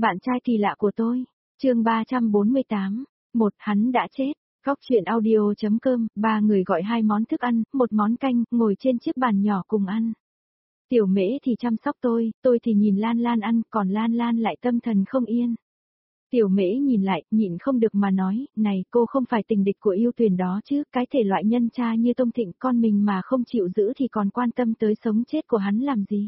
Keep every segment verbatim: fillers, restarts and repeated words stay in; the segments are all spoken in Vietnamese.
Bạn trai kỳ lạ của tôi. Chương ba trăm bốn mươi tám. Một, hắn đã chết. Góc truyện audio chấm com, ba người gọi hai món thức ăn, một món canh, ngồi trên chiếc bàn nhỏ cùng ăn. Tiểu Mễ thì chăm sóc tôi, tôi thì nhìn Lan Lan ăn, còn Lan Lan lại tâm thần không yên. Tiểu Mễ nhìn lại, nhịn không được mà nói, này cô không phải tình địch của yêu Tuyền đó chứ, cái thể loại nhân cha như Tông Thịnh con mình mà không chịu giữ thì còn quan tâm tới sống chết của hắn làm gì.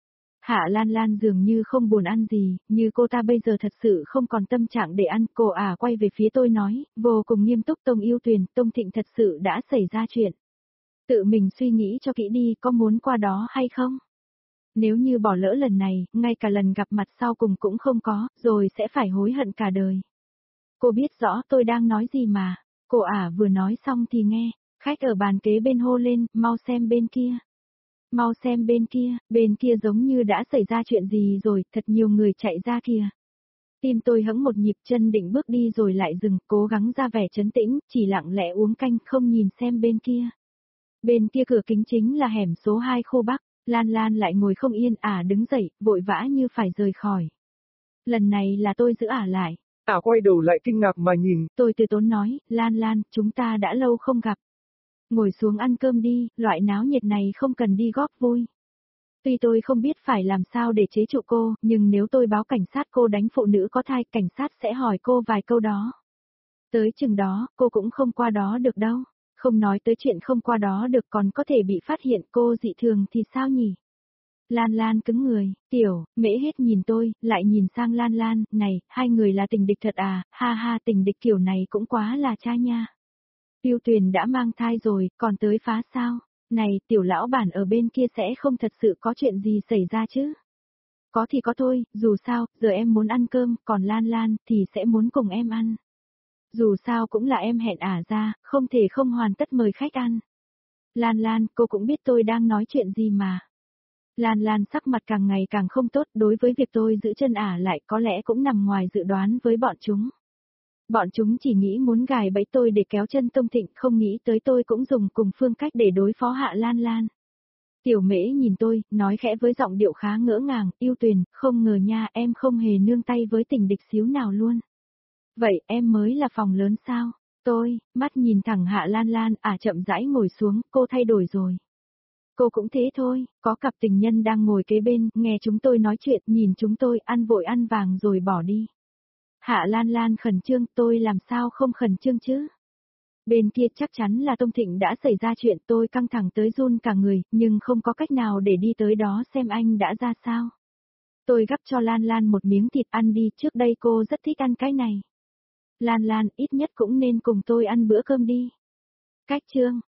Hạ Lan Lan dường như không buồn ăn gì, như cô ta bây giờ thật sự không còn tâm trạng để ăn, cô à quay về phía tôi nói, vô cùng nghiêm túc Tông yêu Tuyền, Tông Thịnh thật sự đã xảy ra chuyện. Tự mình suy nghĩ cho kỹ đi, có muốn qua đó hay không? Nếu như bỏ lỡ lần này, ngay cả lần gặp mặt sau cùng cũng không có, rồi sẽ phải hối hận cả đời. Cô biết rõ tôi đang nói gì mà. Cô ả vừa nói xong thì nghe, khách ở bàn kế bên hô lên, mau xem bên kia. Mau xem bên kia, bên kia giống như đã xảy ra chuyện gì rồi, thật nhiều người chạy ra kìa. Tim tôi hững một nhịp, chân định bước đi rồi lại dừng, cố gắng ra vẻ trấn tĩnh, chỉ lặng lẽ uống canh không nhìn xem bên kia. Bên kia cửa kính chính là hẻm số hai khu Bắc. Lan Lan lại ngồi không yên, ả đứng dậy, vội vã như phải rời khỏi. Lần này là tôi giữ ả lại. Ả quay đầu lại kinh ngạc mà nhìn. Tôi từ tốn nói, Lan Lan, chúng ta đã lâu không gặp. Ngồi xuống ăn cơm đi, loại náo nhiệt này không cần đi góp vui. Tuy tôi không biết phải làm sao để chế trụ cô, nhưng nếu tôi báo cảnh sát cô đánh phụ nữ có thai, cảnh sát sẽ hỏi cô vài câu đó. Tới chừng đó, cô cũng không qua đó được đâu. Không nói tới chuyện không qua đó được còn có thể bị phát hiện cô dị thường thì sao nhỉ? Lan Lan cứng người, Tiểu, Mễ hết nhìn tôi, lại nhìn sang Lan Lan, này, hai người là tình địch thật à, ha ha tình địch kiểu này cũng quá là cha nha. Yêu Tuyền đã mang thai rồi, còn tới phá sao? Này, Tiểu lão bản ở bên kia sẽ không thật sự có chuyện gì xảy ra chứ? Có thì có thôi, dù sao, giờ em muốn ăn cơm, còn Lan Lan thì sẽ muốn cùng em ăn. Dù sao cũng là em hẹn ả ra, không thể không hoàn tất mời khách ăn. Lan Lan, cô cũng biết tôi đang nói chuyện gì mà. Lan Lan sắc mặt càng ngày càng không tốt, đối với việc tôi giữ chân ả lại có lẽ cũng nằm ngoài dự đoán với bọn chúng. Bọn chúng chỉ nghĩ muốn gài bẫy tôi để kéo chân Tông Thịnh, không nghĩ tới tôi cũng dùng cùng phương cách để đối phó Hạ Lan Lan. Tiểu Mễ nhìn tôi, nói khẽ với giọng điệu khá ngỡ ngàng, yêu Tuyền, không ngờ nha em không hề nương tay với tình địch xíu nào luôn. Vậy em mới là phòng lớn sao? Tôi, mắt nhìn thẳng Hạ Lan Lan, à chậm rãi ngồi xuống, cô thay đổi rồi. Cô cũng thế thôi, có cặp tình nhân đang ngồi kế bên, nghe chúng tôi nói chuyện, nhìn chúng tôi ăn vội ăn vàng rồi bỏ đi. Hạ Lan Lan khẩn trương, tôi làm sao không khẩn trương chứ? Bên kia chắc chắn là Tông Thịnh đã xảy ra chuyện, tôi căng thẳng tới run cả người, nhưng không có cách nào để đi tới đó xem anh đã ra sao. Tôi gắp cho Lan Lan một miếng thịt ăn đi, trước đây cô rất thích ăn cái này. Lan Lan ít nhất cũng nên cùng tôi ăn bữa cơm đi. Cách chương.